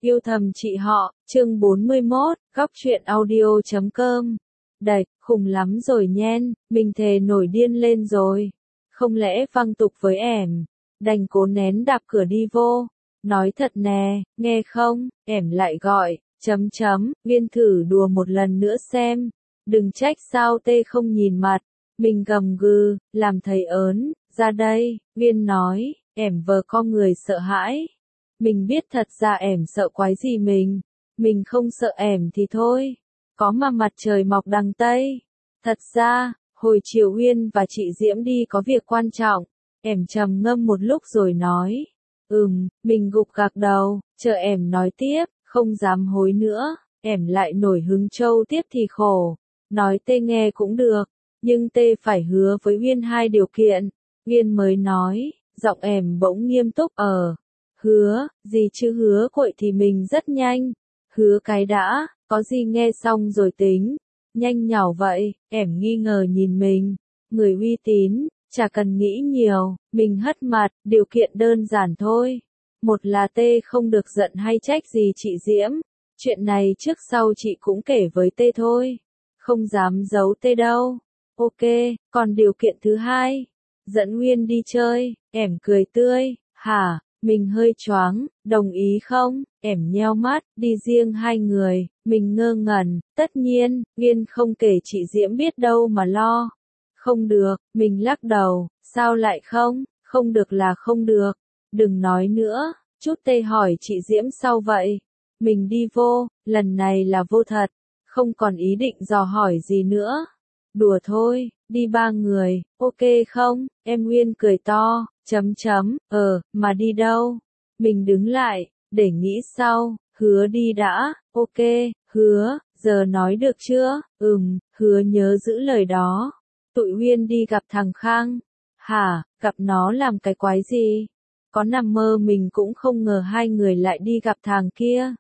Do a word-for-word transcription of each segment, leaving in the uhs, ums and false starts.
Yêu thầm chị họ, chương bốn mươi mốt, góc truyện audio chấm com. Đạch, khùng lắm rồi nhen, mình thề nổi điên lên rồi. Không lẽ văng tục với ẻm, đành cố nén đạp cửa đi vô. Nói thật nè, nghe không, ẻm lại gọi, chấm chấm, Viên thử đùa một lần nữa xem. Đừng trách sao tê không nhìn mặt. Mình gầm gừ, làm thầy ớn, ra đây, Viên nói, ẻm vờ con người sợ hãi. Mình biết thật ra ẻm sợ quái gì mình. Mình không sợ ẻm thì thôi. Có mà mặt trời mọc đằng Tây. Thật ra, hồi chiều Uyên và chị Diễm đi có việc quan trọng. Ẻm trầm ngâm một lúc rồi nói. Ừm, mình gục gạc đầu, chờ ẻm nói tiếp, không dám hối nữa. Ẻm lại nổi hứng trâu tiếp thì khổ. Nói tê nghe cũng được, nhưng tê phải hứa với Uyên hai điều kiện. Uyên mới nói, giọng ẻm bỗng nghiêm túc ở. Hứa, gì chứ hứa quậy thì mình rất nhanh. Hứa cái đã, có gì nghe xong rồi tính. Nhanh nhảu vậy, ẻm nghi ngờ nhìn mình. Người uy tín, chả cần nghĩ nhiều, mình hất mặt, điều kiện đơn giản thôi. Một là tê không được giận hay trách gì chị Diễm. Chuyện này trước sau chị cũng kể với tê thôi. Không dám giấu tê đâu. Ok, còn điều kiện thứ hai. Dẫn Nguyên đi chơi, ẻm cười tươi, hả? Mình hơi choáng, đồng ý không? Ẻm nheo mắt, đi riêng hai người, mình ngơ ngẩn, tất nhiên, Nguyên không kể chị Diễm biết đâu mà lo. Không được, mình lắc đầu, sao lại không? Không được là không được. Đừng nói nữa, chút tê hỏi chị Diễm sau vậy. Mình đi vô, lần này là vô thật, không còn ý định dò hỏi gì nữa. Đùa thôi, đi ba người, ok không? Em Nguyên cười to, chấm chấm, ờ, mà đi đâu? Mình đứng lại, để nghĩ sau, hứa đi đã, ok, hứa, giờ nói được chưa? Ừm, hứa nhớ giữ lời đó. Tụi Nguyên đi gặp thằng Khang. Hả, gặp nó làm cái quái gì? Có nằm mơ mình cũng không ngờ hai người lại đi gặp thằng kia.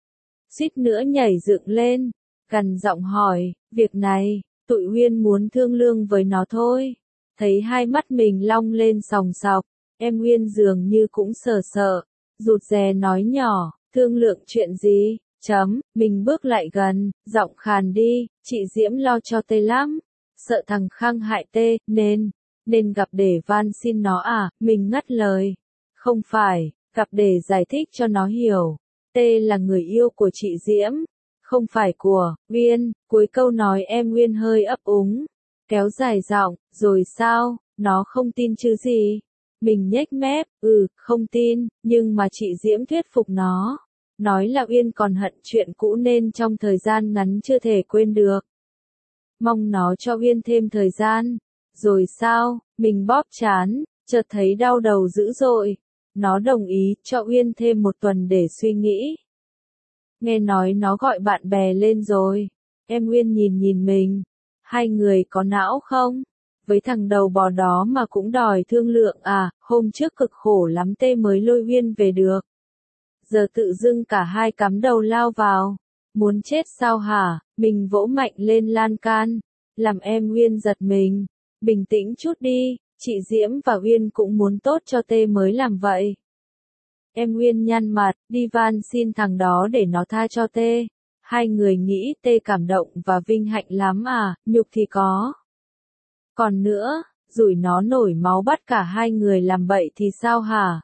Suýt nữa nhảy dựng lên, gằn giọng hỏi, việc này, tụi Uyên muốn thương lượng với nó thôi. Thấy hai mắt mình long lên sòng sọc, em Uyên dường như cũng sợ sợ, rụt rè nói nhỏ, thương lượng chuyện gì, chấm, mình bước lại gần, giọng khàn đi, chị Diễm lo cho tê lắm, sợ thằng Khang hại tê, nên, nên gặp để van xin nó à, mình ngắt lời, không phải, gặp để giải thích cho nó hiểu, tê là người yêu của chị Diễm. Không phải của, Uyên, cuối câu nói em Uyên hơi ấp úng, kéo dài giọng, rồi sao, nó không tin chứ gì? Mình nhếch mép, ừ, không tin, nhưng mà chị Diễm thuyết phục nó. Nói là Uyên còn hận chuyện cũ nên trong thời gian ngắn chưa thể quên được. Mong nó cho Uyên thêm thời gian. Rồi sao, mình bóp chán, chợt thấy đau đầu dữ dội. Nó đồng ý cho Uyên thêm một tuần để suy nghĩ. Nghe nói nó gọi bạn bè lên rồi. Em Nguyên nhìn nhìn mình. Hai người có não không? Với thằng đầu bò đó mà cũng đòi thương lượng à, hôm trước cực khổ lắm tê mới lôi Nguyên về được. Giờ tự dưng cả hai cắm đầu lao vào. Muốn chết sao hả? Mình vỗ mạnh lên lan can. Làm em Nguyên giật mình. Bình tĩnh chút đi, chị Diễm và Uyên cũng muốn tốt cho tê mới làm vậy. Em Nguyên nhăn mặt, đi van xin thằng đó để nó tha cho tê. Hai người nghĩ tê cảm động và vinh hạnh lắm à, nhục thì có. Còn nữa, rủi nó nổi máu bắt cả hai người làm bậy thì sao hả?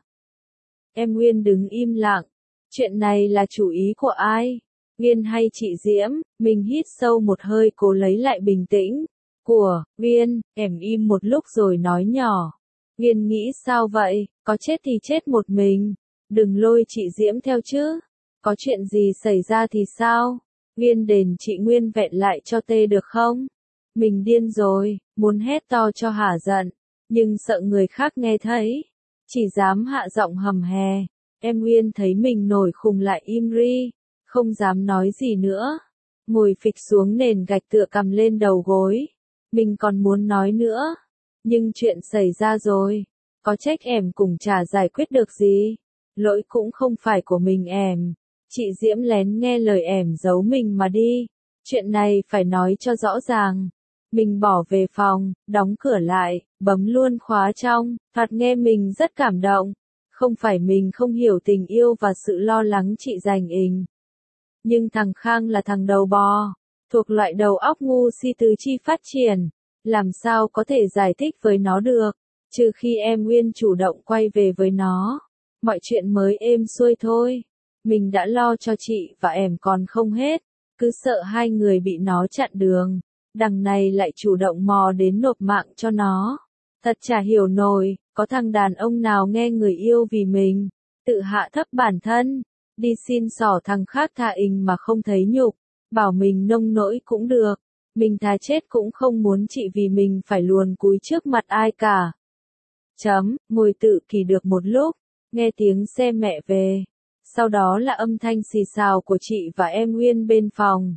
Em Nguyên đứng im lặng. Chuyện này là chủ ý của ai? Nguyên hay chị Diễm? Mình hít sâu một hơi cố lấy lại bình tĩnh. Của, Nguyên, em im một lúc rồi nói nhỏ. Nguyên nghĩ sao vậy, có chết thì chết một mình. Đừng lôi chị Diễm theo chứ. Có chuyện gì xảy ra thì sao? Nguyên đền chị nguyên vẹn lại cho tê được không? Mình điên rồi, muốn hét to cho hả giận. Nhưng sợ người khác nghe thấy. Chỉ dám hạ giọng hầm hè. Em Nguyên thấy mình nổi khùng lại im ri. Không dám nói gì nữa. Ngồi phịch xuống nền gạch tựa cầm lên đầu gối. Mình còn muốn nói nữa. Nhưng chuyện xảy ra rồi. Có trách em cũng chả giải quyết được gì. Lỗi cũng không phải của mình em. Chị Diễm lén nghe lời em giấu mình mà đi. Chuyện này phải nói cho rõ ràng. Mình bỏ về phòng, đóng cửa lại, bấm luôn khóa trong. Thoạt nghe mình rất cảm động. Không phải mình không hiểu tình yêu và sự lo lắng chị dành ình. Nhưng thằng Khang là thằng đầu bò, thuộc loại đầu óc ngu si tứ chi phát triển, làm sao có thể giải thích với nó được, trừ khi em Nguyên chủ động quay về với nó, mọi chuyện mới êm xuôi thôi. Mình đã lo cho chị và em còn không hết, cứ sợ hai người bị nó chặn đường, đằng này lại chủ động mò đến nộp mạng cho nó. Thật chả hiểu nổi, có thằng đàn ông nào nghe người yêu vì mình, tự hạ thấp bản thân, đi xin xỏ thằng khác tha ình mà không thấy nhục, bảo mình nông nỗi cũng được, mình thà chết cũng không muốn chị vì mình phải luồn cúi trước mặt ai cả. Chấm, ngồi tự kỷ được một lúc, nghe tiếng xe mẹ về, sau đó là âm thanh xì xào của chị và em Nguyên bên phòng.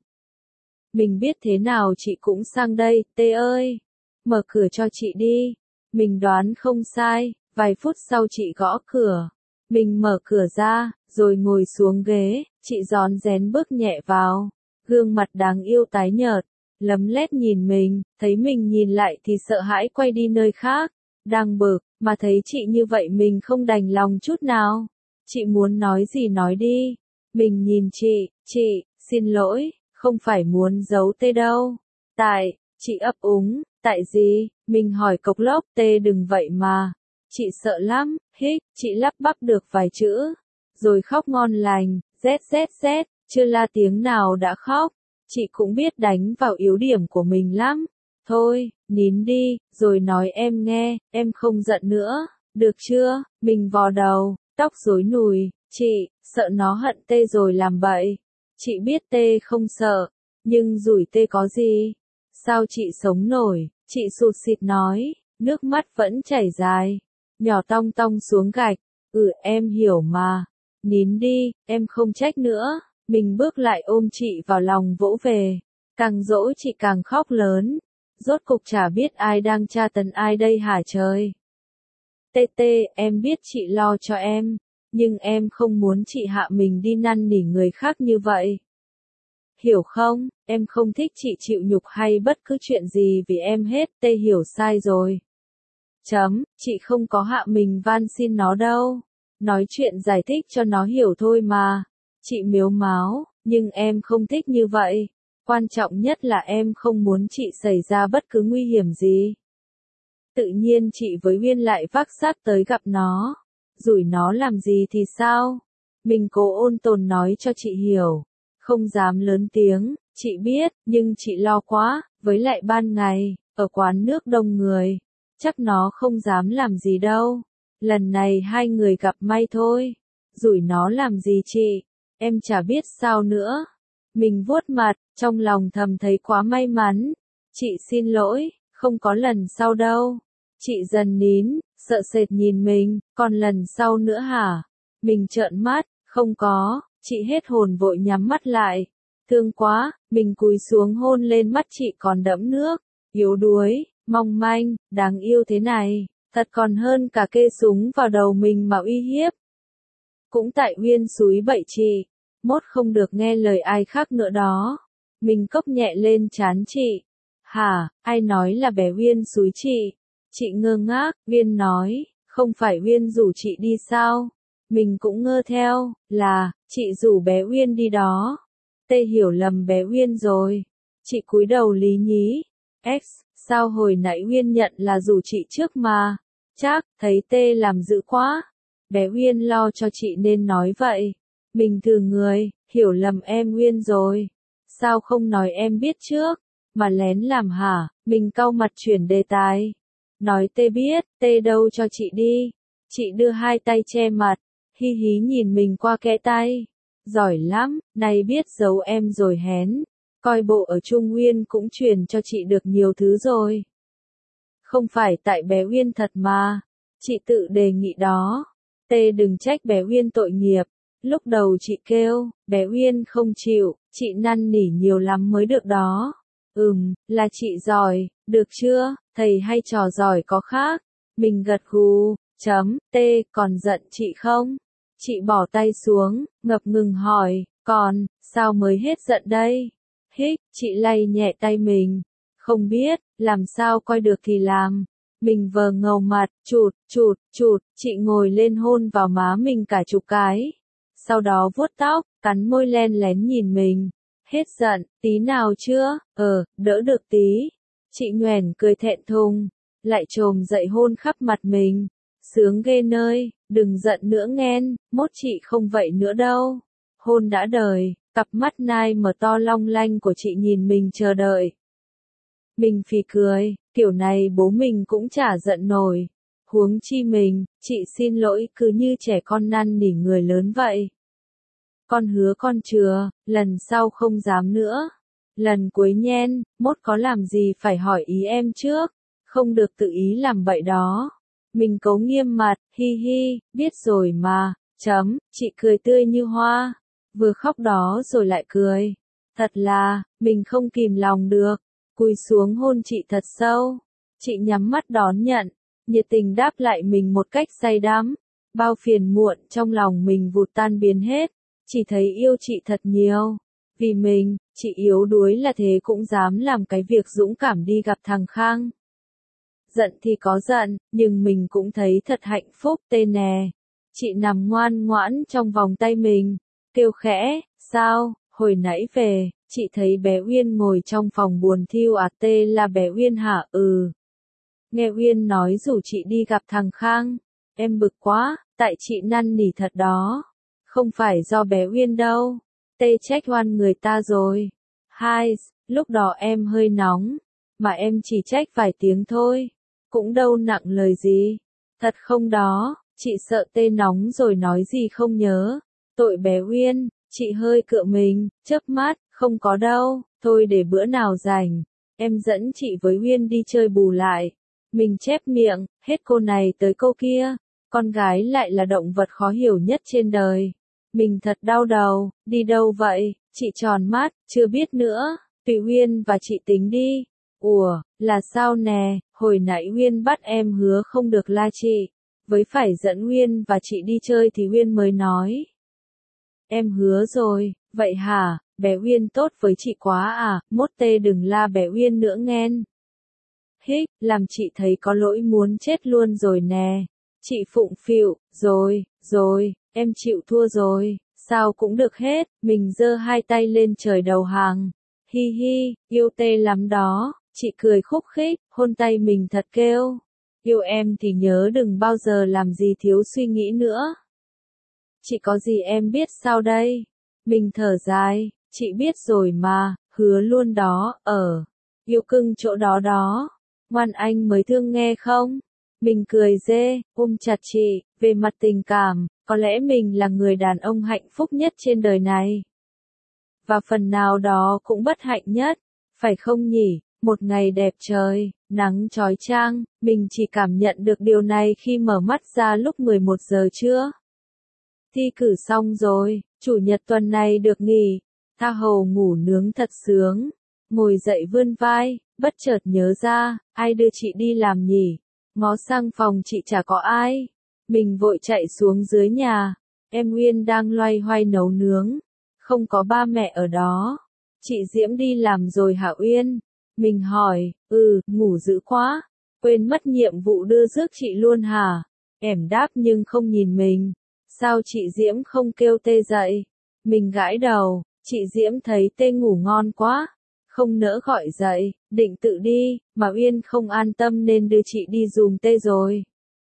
Mình biết thế nào chị cũng sang đây, Tê ơi, mở cửa cho chị đi. Mình đoán không sai, vài phút sau chị gõ cửa. Mình mở cửa ra, rồi ngồi xuống ghế, chị rón rén bước nhẹ vào. Gương mặt đáng yêu tái nhợt, lấm lét nhìn mình, thấy mình nhìn lại thì sợ hãi quay đi nơi khác. Đang bực, mà thấy chị như vậy mình không đành lòng chút nào. Chị muốn nói gì nói đi. Mình nhìn chị, chị, xin lỗi, không phải muốn giấu Tê đâu. Tại, chị ấp úng, tại gì? Mình hỏi cộc lốc, Tê đừng vậy mà. Chị sợ lắm, hích, chị lắp bắp được vài chữ. Rồi khóc ngon lành, rét rét rét, chưa la tiếng nào đã khóc. Chị cũng biết đánh vào yếu điểm của mình lắm. Thôi, nín đi, rồi nói em nghe, em không giận nữa, được chưa? Mình vò đầu, tóc rối nùi, chị, sợ nó hận Tê rồi làm bậy. Chị biết Tê không sợ, nhưng rủi Tê có gì? Sao chị sống nổi? Chị sụt sịt nói, nước mắt vẫn chảy dài, nhỏ tong tong xuống gạch. Ừ em hiểu mà, nín đi, em không trách nữa. Mình bước lại ôm chị vào lòng vỗ về, càng dỗ chị càng khóc lớn. Rốt cục chả biết ai đang tra tấn ai đây hả trời. Tê tê, em biết chị lo cho em, nhưng em không muốn chị hạ mình đi năn nỉ người khác như vậy. Hiểu không, em không thích chị chịu nhục hay bất cứ chuyện gì vì em hết, Tê hiểu sai rồi. Chấm, chị không có hạ mình van xin nó đâu. Nói chuyện giải thích cho nó hiểu thôi mà. Chị miếu máo, nhưng em không thích như vậy. Quan trọng nhất là em không muốn chị xảy ra bất cứ nguy hiểm gì. Tự nhiên chị với Uyên lại vác xác tới gặp nó. Rủi nó làm gì thì sao? Mình cố ôn tồn nói cho chị hiểu. Không dám lớn tiếng, chị biết, nhưng chị lo quá, với lại ban ngày, ở quán nước đông người. Chắc nó không dám làm gì đâu. Lần này hai người gặp may thôi. Rủi nó làm gì chị? Em chả biết sao nữa. Mình vuốt mặt, trong lòng thầm thấy quá may mắn. Chị xin lỗi, không có lần sau đâu. Chị dần nín, sợ sệt nhìn mình, còn lần sau nữa hả? Mình trợn mắt, không có, chị hết hồn vội nhắm mắt lại. Thương quá, mình cúi xuống hôn lên mắt chị còn đẫm nước, yếu đuối, mong manh, đáng yêu thế này, thật còn hơn cả kê súng vào đầu mình mà uy hiếp. Cũng tại Uyên xúi bậy chị, mốt không được nghe lời ai khác nữa đó. Mình cốc nhẹ lên trán chị. Hả, ai nói là bé Uyên xúi chị? Chị ngơ ngác, Uyên nói, không phải Uyên rủ chị đi sao? Mình cũng ngơ theo, là, chị rủ bé Uyên đi đó. Tê hiểu lầm bé Uyên rồi. Chị cúi đầu lý nhí. X, sao hồi nãy Uyên nhận là rủ chị trước mà. Chắc, thấy Tê làm dữ quá. Bé Uyên lo cho chị nên nói vậy. Mình thừa người, hiểu lầm em Uyên rồi. Sao không nói em biết trước, mà lén làm hả? Mình cau mặt chuyển đề tài. Nói Tê biết, Tê đâu cho chị đi. Chị đưa hai tay che mặt, hi hí nhìn mình qua kẽ tay. Giỏi lắm, này biết giấu em rồi hén. Coi bộ ở Trung Uyên cũng truyền cho chị được nhiều thứ rồi. Không phải tại bé Uyên thật mà. Chị tự đề nghị đó. Tê đừng trách bé Uyên tội nghiệp. Lúc đầu chị kêu, bé Uyên không chịu, chị năn nỉ nhiều lắm mới được đó. Ừm, là chị giỏi, được chưa, thầy hay trò giỏi có khác. Mình gật gù, chấm, Tê, còn giận chị không? Chị bỏ tay xuống, ngập ngừng hỏi, còn, sao mới hết giận đây? Hích, chị lay nhẹ tay mình. Không biết, làm sao coi được thì làm. Mình vờ ngầu mặt, chụt, chụt, chụt, chị ngồi lên hôn vào má mình cả chục cái. Sau đó vuốt tóc, cắn môi len lén nhìn mình. Hết giận, tí nào chưa? Ờ, đỡ được tí. Chị nhoẻn cười thẹn thùng, lại trồm dậy hôn khắp mặt mình. Sướng ghê nơi, đừng giận nữa nghen, mốt chị không vậy nữa đâu. Hôn đã đời, cặp mắt nai mở to long lanh của chị nhìn mình chờ đợi. Mình phì cười, kiểu này bố mình cũng chả giận nổi. Huống chi mình, chị xin lỗi cứ như trẻ con năn nỉ người lớn vậy. Con hứa con chừa, lần sau không dám nữa. Lần cuối nhen, mốt có làm gì phải hỏi ý em trước, không được tự ý làm bậy đó. Mình cấu nghiêm mặt, hi hi, biết rồi mà, chấm, chị cười tươi như hoa, vừa khóc đó rồi lại cười. Thật là, mình không kìm lòng được, cúi xuống hôn chị thật sâu. Chị nhắm mắt đón nhận, nhiệt tình đáp lại mình một cách say đắm. Bao phiền muộn trong lòng mình vụt tan biến hết, chỉ thấy yêu chị thật nhiều. Vì mình, chị yếu đuối là thế cũng dám làm cái việc dũng cảm đi gặp thằng Khang. Giận thì có giận, nhưng mình cũng thấy thật hạnh phúc tê nè. Chị nằm ngoan ngoãn trong vòng tay mình, kêu khẽ, sao, hồi nãy về, chị thấy bé Uyên ngồi trong phòng buồn thiêu à tê là bé Uyên hả? Ừ. Nghe Uyên nói rủ chị đi gặp thằng Khang, em bực quá, tại chị năn nỉ thật đó. Không phải do bé Uyên đâu, tê trách oan người ta rồi. Hai, lúc đó em hơi nóng, mà em chỉ trách vài tiếng thôi, cũng đâu nặng lời gì. Thật không đó, chị sợ tê nóng rồi nói gì không nhớ. Tội bé Uyên, chị hơi cựa mình, chớp mắt, không có đâu, thôi để bữa nào rảnh, em dẫn chị với Uyên đi chơi bù lại. Mình chép miệng, hết cô này tới cô kia, con gái lại là động vật khó hiểu nhất trên đời. Mình thật đau đầu, đi đâu vậy? Chị tròn mắt, chưa biết nữa, tùy Uyên và chị tính đi. Ủa, là sao nè, hồi nãy Uyên bắt em hứa không được la chị, với phải dẫn Uyên và chị đi chơi thì Uyên mới nói. Em hứa rồi, vậy hả, bé Uyên tốt với chị quá à, mốt tê đừng la bé Uyên nữa nghen. Hích, làm chị thấy có lỗi muốn chết luôn rồi nè. Chị phụng phịu, rồi, rồi, em chịu thua rồi, sao cũng được hết, mình giơ hai tay lên trời đầu hàng. Hi hi, yêu tê lắm đó, chị cười khúc khích, hôn tay mình thật kêu. Yêu em thì nhớ đừng bao giờ làm gì thiếu suy nghĩ nữa. Chị có gì em biết sao đây? Mình thở dài, chị biết rồi mà, hứa luôn đó, ở, yêu cưng chỗ đó đó. Ngoan anh mới thương nghe không? Mình cười dê, ôm chặt chị, về mặt tình cảm, có lẽ mình là người đàn ông hạnh phúc nhất trên đời này. Và phần nào đó cũng bất hạnh nhất, phải không nhỉ? Một ngày đẹp trời, nắng chói chang, mình chỉ cảm nhận được điều này khi mở mắt ra lúc mười một giờ trưa. Thi cử xong rồi, chủ nhật tuần này được nghỉ, tha hồ ngủ nướng thật sướng. Ngồi dậy vươn vai, bất chợt nhớ ra, ai đưa chị đi làm nhỉ? Ngó sang phòng chị chả có ai. Mình vội chạy xuống dưới nhà, em Uyên đang loay hoay nấu nướng, không có ba mẹ ở đó. Chị Diễm đi làm rồi hả Uyên? Mình hỏi, ừ, ngủ dữ quá, quên mất nhiệm vụ đưa rước chị luôn hả? Em đáp nhưng không nhìn mình. Sao chị Diễm không kêu tê dậy? Mình gãi đầu, chị Diễm thấy tê ngủ ngon quá, không nỡ gọi dậy, định tự đi, mà Uyên không an tâm nên đưa chị đi giùm tê rồi.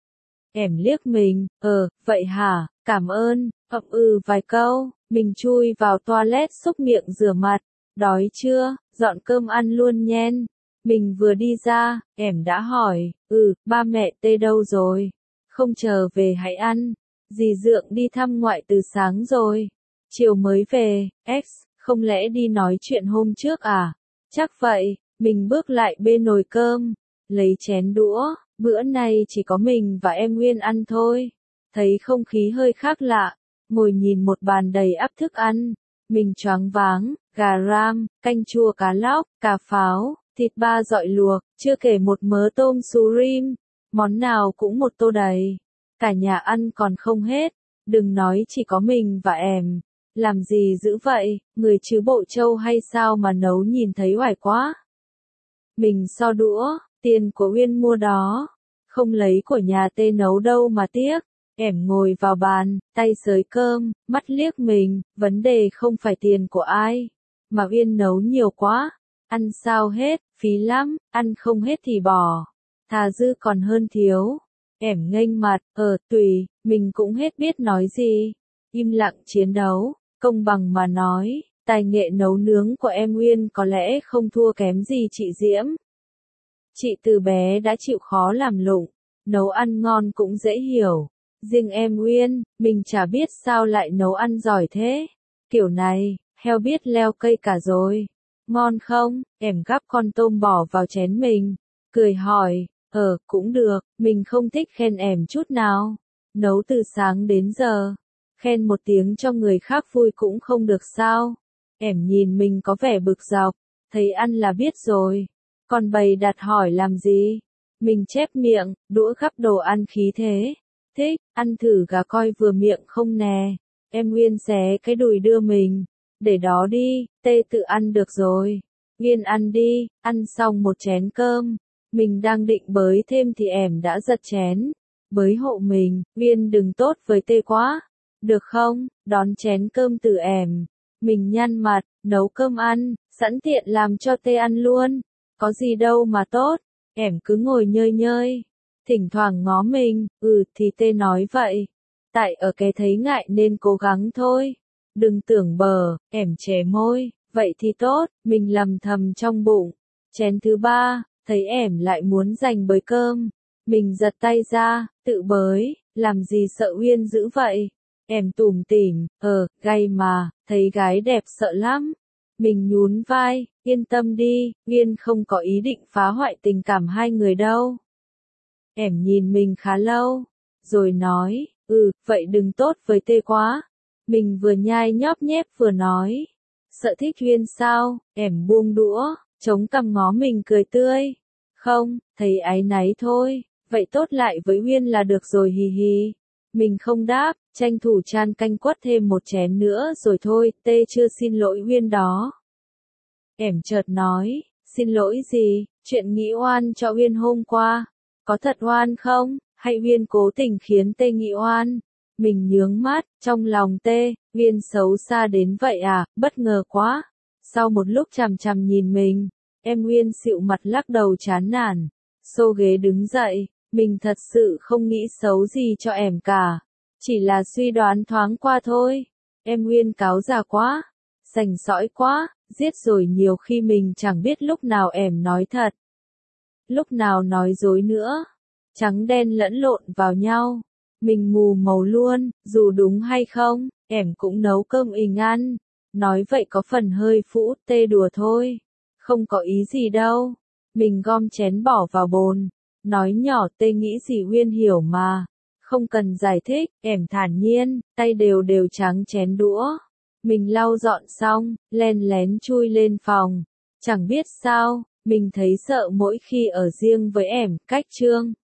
Em liếc mình, ờ, vậy hả, cảm ơn, ậm ừ vài câu, mình chui vào toilet xúc miệng rửa mặt, đói chưa, dọn cơm ăn luôn nhen. Mình vừa đi ra, em đã hỏi, ừ, ba mẹ tê đâu rồi? Không chờ về hãy ăn, dì Dượng đi thăm ngoại từ sáng rồi, chiều mới về, X, không lẽ đi nói chuyện hôm trước à? Chắc vậy, mình bước lại bên nồi cơm, lấy chén đũa, bữa nay chỉ có mình và em Nguyên ăn thôi. Thấy không khí hơi khác lạ, ngồi nhìn một bàn đầy ắp thức ăn, mình choáng váng, gà ram, canh chua cá lóc, cà pháo, thịt ba dọi luộc, chưa kể một mớ tôm surim, món nào cũng một tô đầy. Cả nhà ăn còn không hết, đừng nói chỉ có mình và em. Làm gì dữ vậy, người chứ bộ trâu hay sao mà nấu nhìn thấy oải quá. Mình so đũa, tiền của Uyên mua đó, Không lấy của nhà tê nấu đâu mà tiếc. Ẻm ngồi vào bàn, tay sới cơm, mắt liếc mình, vấn đề không phải tiền của ai. Mà Uyên nấu nhiều quá. Ăn sao hết, phí lắm, ăn không hết thì bỏ. Thà dư còn hơn thiếu. Ẻm nghênh mặt, ờ, tùy, mình cũng hết biết nói gì. Im lặng chiến đấu, công bằng mà nói, tài nghệ nấu nướng của em Uyên có lẽ không thua kém gì chị Diễm. Chị từ bé đã chịu khó làm lụng, nấu ăn ngon cũng dễ hiểu. Riêng em Uyên, mình chả biết sao lại nấu ăn giỏi thế. Kiểu này, heo biết leo cây cả rồi. Ngon không? Ẻm gắp con tôm bỏ vào chén mình. Cười hỏi, ờ, cũng được, mình không thích khen ẻm chút nào. Nấu từ sáng đến giờ. Khen một tiếng cho người khác vui cũng không được sao. Ẻm nhìn mình có vẻ bực dọc, thấy ăn là biết rồi. Còn bày đặt hỏi làm gì? Mình chép miệng, đũa gắp đồ ăn khí thế. Thích, ăn thử gà coi vừa miệng không nè. Em Uyên xé cái đùi đưa mình. Để đó đi, tê tự ăn được rồi. Uyên ăn đi, ăn xong một chén cơm. Mình đang định bới thêm thì ẻm đã giật chén. Bới hộ mình, Uyên đừng tốt với tê quá. Được không, đón chén cơm từ ẻm. Mình nhăn mặt, nấu cơm ăn, sẵn tiện làm cho tê ăn luôn. Có gì đâu mà tốt, ẻm cứ ngồi nhơi nhơi. Thỉnh thoảng ngó mình, ừ thì tê nói vậy. Tại ở cái thấy ngại nên cố gắng thôi. Đừng tưởng bờ, ẻm chè môi, vậy thì tốt, mình lầm thầm trong bụng. Chén thứ ba, thấy ẻm lại muốn giành bới cơm. Mình giật tay ra, tự bới, làm gì sợ Uyên dữ vậy. Ẻm tủm tỉm, ờ, gay mà, thấy gái đẹp sợ lắm. Mình nhún vai, yên tâm đi, Uyên không có ý định phá hoại tình cảm hai người đâu. Ẻm nhìn mình khá lâu, rồi nói, ừ, vậy đừng tốt với tê quá. Mình vừa nhai nhóp nhép vừa nói, sợ thích Uyên sao, ẻm buông đũa, chống cằm ngó mình cười tươi. Không, thấy áy náy thôi, vậy tốt lại với Uyên là được rồi hì hì. Mình không đáp, tranh thủ chan canh quất thêm một chén nữa rồi thôi, tê chưa xin lỗi Uyên đó. Ẻm chợt nói, xin lỗi gì, chuyện nghĩ oan cho Uyên hôm qua. Có thật oan không, hay Uyên cố tình khiến tê nghĩ oan? Mình nhướng mắt, trong lòng tê, Uyên xấu xa đến vậy à, bất ngờ quá. Sau một lúc chằm chằm nhìn mình, em Uyên xịu mặt lắc đầu chán nản. Xô ghế đứng dậy, mình thật sự không nghĩ xấu gì cho ẻm cả. Chỉ là suy đoán thoáng qua thôi. Em Uyên cáo già quá, sành sỏi quá, giết rồi nhiều khi mình chẳng biết lúc nào ẻm nói thật. Lúc nào nói dối nữa. Trắng đen lẫn lộn vào nhau. Mình mù màu luôn, dù đúng hay không, ẻm cũng nấu cơm ình ăn. Nói vậy có phần hơi phũ, tê đùa thôi. Không có ý gì đâu. Mình gom chén bỏ vào bồn. Nói nhỏ tê nghĩ gì Uyên hiểu mà. Không cần giải thích, ẻm thản nhiên, tay đều đều trắng chén đũa. Mình lau dọn xong, len lén chui lên phòng. Chẳng biết sao, mình thấy sợ mỗi khi ở riêng với ẻm, cách trương.